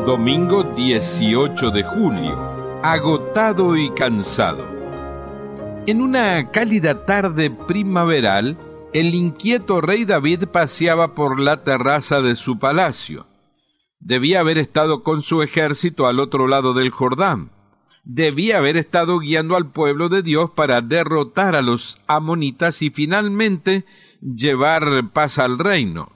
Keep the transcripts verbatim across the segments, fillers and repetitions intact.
Domingo dieciocho de julio. Agotado y cansado. En una cálida tarde primaveral, el inquieto rey David paseaba por la terraza de su palacio. Debía haber estado con su ejército al otro lado del Jordán. Debía haber estado guiando al pueblo de Dios para derrotar a los amonitas y finalmente llevar paz al reino.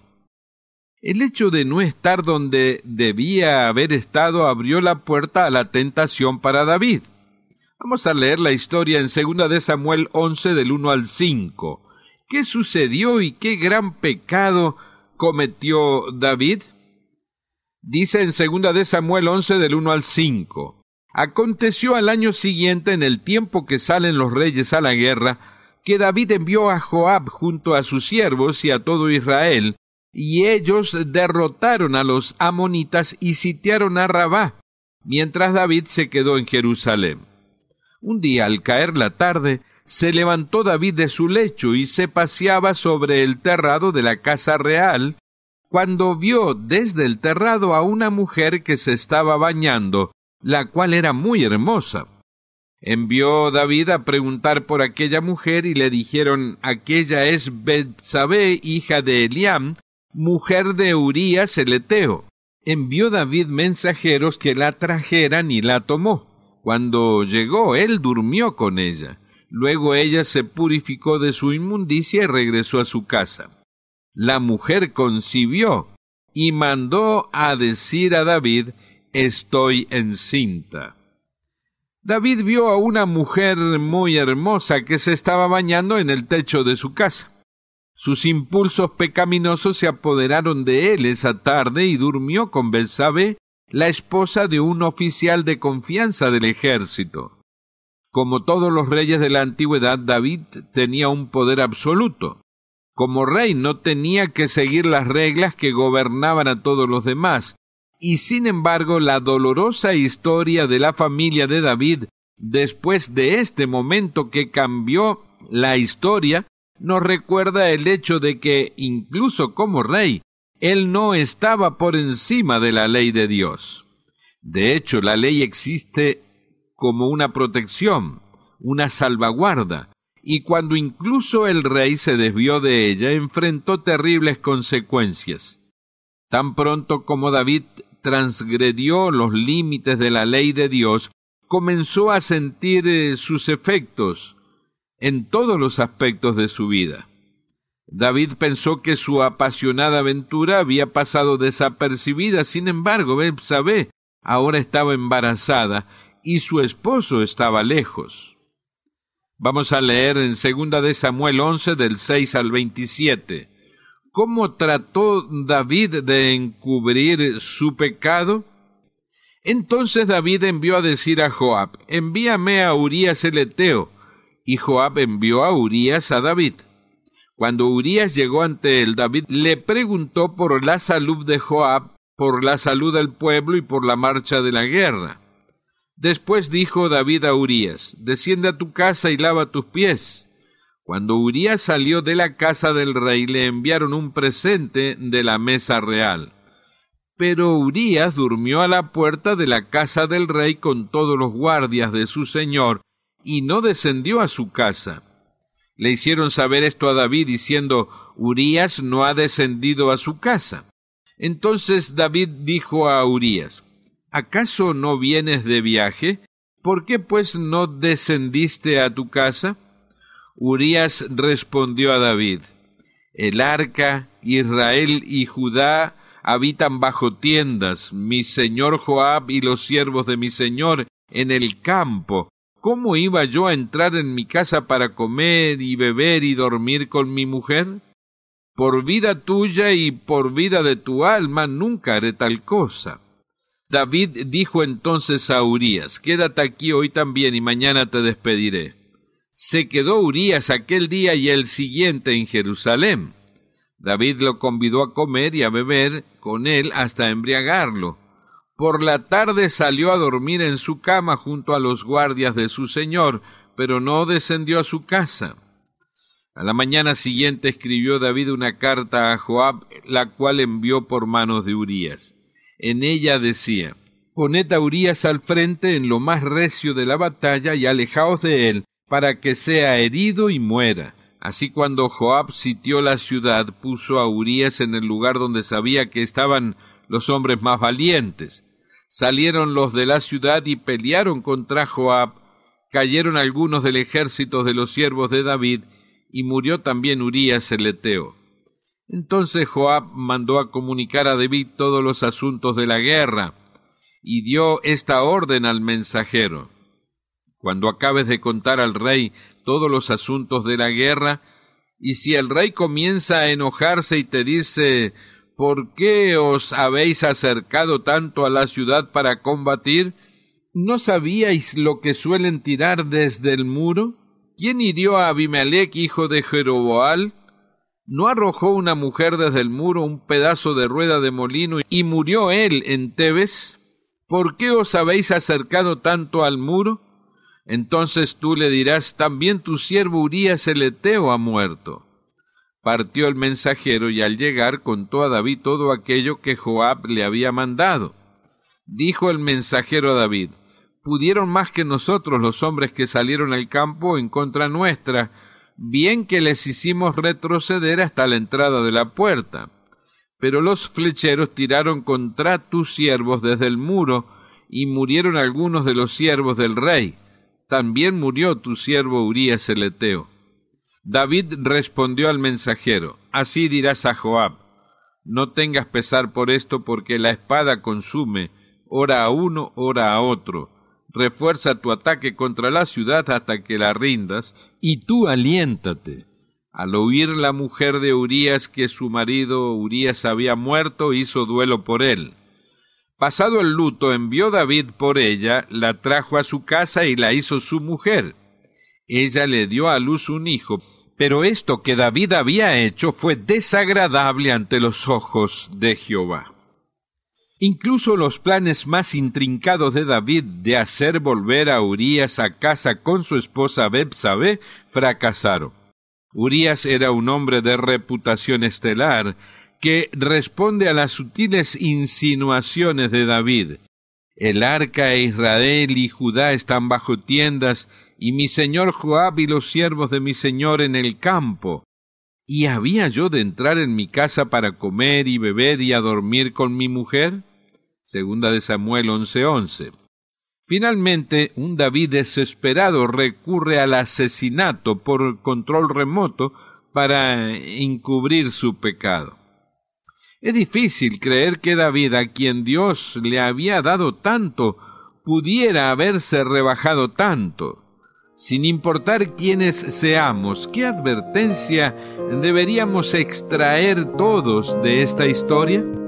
El hecho de no estar donde debía haber estado abrió la puerta a la tentación para David. Vamos a leer la historia en segunda de Samuel once del uno al cinco. ¿Qué sucedió y qué gran pecado cometió David? Dice en segunda de Samuel once del uno al cinco. Aconteció al año siguiente, en el tiempo que salen los reyes a la guerra, que David envió a Joab junto a sus siervos y a todo Israel, y ellos derrotaron a los amonitas y sitiaron a Rabá, mientras David se quedó en Jerusalén. Un día, al caer la tarde, se levantó David de su lecho y se paseaba sobre el terrado de la casa real, cuando vio desde el terrado a una mujer que se estaba bañando, la cual era muy hermosa. Envió David a preguntar por aquella mujer y le dijeron: aquella es Betsabé, hija de Eliam, mujer de Urías el Eteo. Envió David mensajeros que la trajeran y la tomó. Cuando llegó, él durmió con ella. Luego ella se purificó de su inmundicia y regresó a su casa. La mujer concibió y mandó a decir a David: estoy encinta. David vio a una mujer muy hermosa que se estaba bañando en el techo de su casa. Sus impulsos pecaminosos se apoderaron de él esa tarde y durmió con Betsabé, la esposa de un oficial de confianza del ejército. Como todos los reyes de la antigüedad, David tenía un poder absoluto. Como rey no tenía que seguir las reglas que gobernaban a todos los demás, y sin embargo la dolorosa historia de la familia de David, después de este momento que cambió la historia, nos recuerda el hecho de que, incluso como rey, él no estaba por encima de la ley de Dios. De hecho, la ley existe como una protección, una salvaguarda, y cuando incluso el rey se desvió de ella, enfrentó terribles consecuencias. Tan pronto como David transgredió los límites de la ley de Dios, comenzó a sentir eh, sus efectos en todos los aspectos de su vida. David pensó que su apasionada aventura había pasado desapercibida. Sin embargo, Betsabé ahora estaba embarazada y su esposo estaba lejos. Vamos a leer en segunda de Samuel once del seis al veintisiete. ¿Cómo trató David de encubrir su pecado? Entonces David envió a decir a Joab: envíame a Urías el Eteo. Y Joab envió a Urías a David. Cuando Urías llegó ante él, David le preguntó por la salud de Joab, por la salud del pueblo y por la marcha de la guerra. Después dijo David a Urías: desciende a tu casa y lava tus pies. Cuando Urías salió de la casa del rey, le enviaron un presente de la mesa real. Pero Urías durmió a la puerta de la casa del rey con todos los guardias de su señor, y no descendió a su casa. Le hicieron saber esto a David, diciendo: Urías no ha descendido a su casa. Entonces David dijo a Urías: ¿acaso no vienes de viaje? ¿Por qué pues no descendiste a tu casa? Urías respondió a David: el arca, Israel y Judá habitan bajo tiendas, mi señor Joab y los siervos de mi señor en el campo. ¿Cómo iba yo a entrar en mi casa para comer y beber y dormir con mi mujer? Por vida tuya y por vida de tu alma nunca haré tal cosa. David dijo entonces a Urías: quédate aquí hoy también y mañana te despediré. Se quedó Urías aquel día y el siguiente en Jerusalén. David lo convidó a comer y a beber con él hasta embriagarlo. Por la tarde salió a dormir en su cama junto a los guardias de su señor, pero no descendió a su casa. A la mañana siguiente escribió David una carta a Joab, la cual envió por manos de Urías. En ella decía: Poned a Urías al frente en lo más recio de la batalla y alejaos de él, para que sea herido y muera. Así cuando Joab sitió la ciudad, puso a Urías en el lugar donde sabía que estaban los hombres más valientes. Salieron los de la ciudad y pelearon contra Joab. Cayeron algunos del ejército de los siervos de David, y murió también Urías el heteo. Entonces Joab mandó a comunicar a David todos los asuntos de la guerra, y dio esta orden al mensajero: cuando acabes de contar al rey todos los asuntos de la guerra, y si el rey comienza a enojarse y te dice: ¿por qué os habéis acercado tanto a la ciudad para combatir? ¿No sabíais lo que suelen tirar desde el muro? ¿Quién hirió a Abimelech, hijo de Jeroboal? ¿No arrojó una mujer desde el muro un pedazo de rueda de molino y murió él en Tebes? ¿Por qué os habéis acercado tanto al muro? Entonces tú le dirás: también tu siervo Urías el heteo ha muerto. Partió el mensajero y al llegar contó a David todo aquello que Joab le había mandado. Dijo el mensajero a David: pudieron más que nosotros los hombres que salieron al campo en contra nuestra, bien que les hicimos retroceder hasta la entrada de la puerta. Pero los flecheros tiraron contra tus siervos desde el muro, y murieron algunos de los siervos del rey. También murió tu siervo Urías el heteo. David respondió al mensajero: así dirás a Joab: no tengas pesar por esto, porque la espada consume, ora a uno, ora a otro. Refuerza tu ataque contra la ciudad hasta que la rindas, y tú aliéntate. Al oír la mujer de Urías que su marido Urías había muerto, hizo duelo por él. Pasado el luto, envió David por ella, la trajo a su casa y la hizo su mujer. Ella le dio a luz un hijo, pero esto que David había hecho fue desagradable ante los ojos de Jehová. Incluso los planes más intrincados de David de hacer volver a Urías a casa con su esposa Betsabé fracasaron. Urías era un hombre de reputación estelar que responde a las sutiles insinuaciones de David. El arca e Israel y Judá están bajo tiendas, y mi señor Joab y los siervos de mi señor en el campo. ¿Y había yo de entrar en mi casa para comer y beber y a dormir con mi mujer? Segunda de Samuel once once. Finalmente, un David desesperado recurre al asesinato por control remoto para encubrir su pecado. Es difícil creer que David, a quien Dios le había dado tanto, pudiera haberse rebajado tanto. Sin importar quiénes seamos, ¿qué advertencia deberíamos extraer todos de esta historia?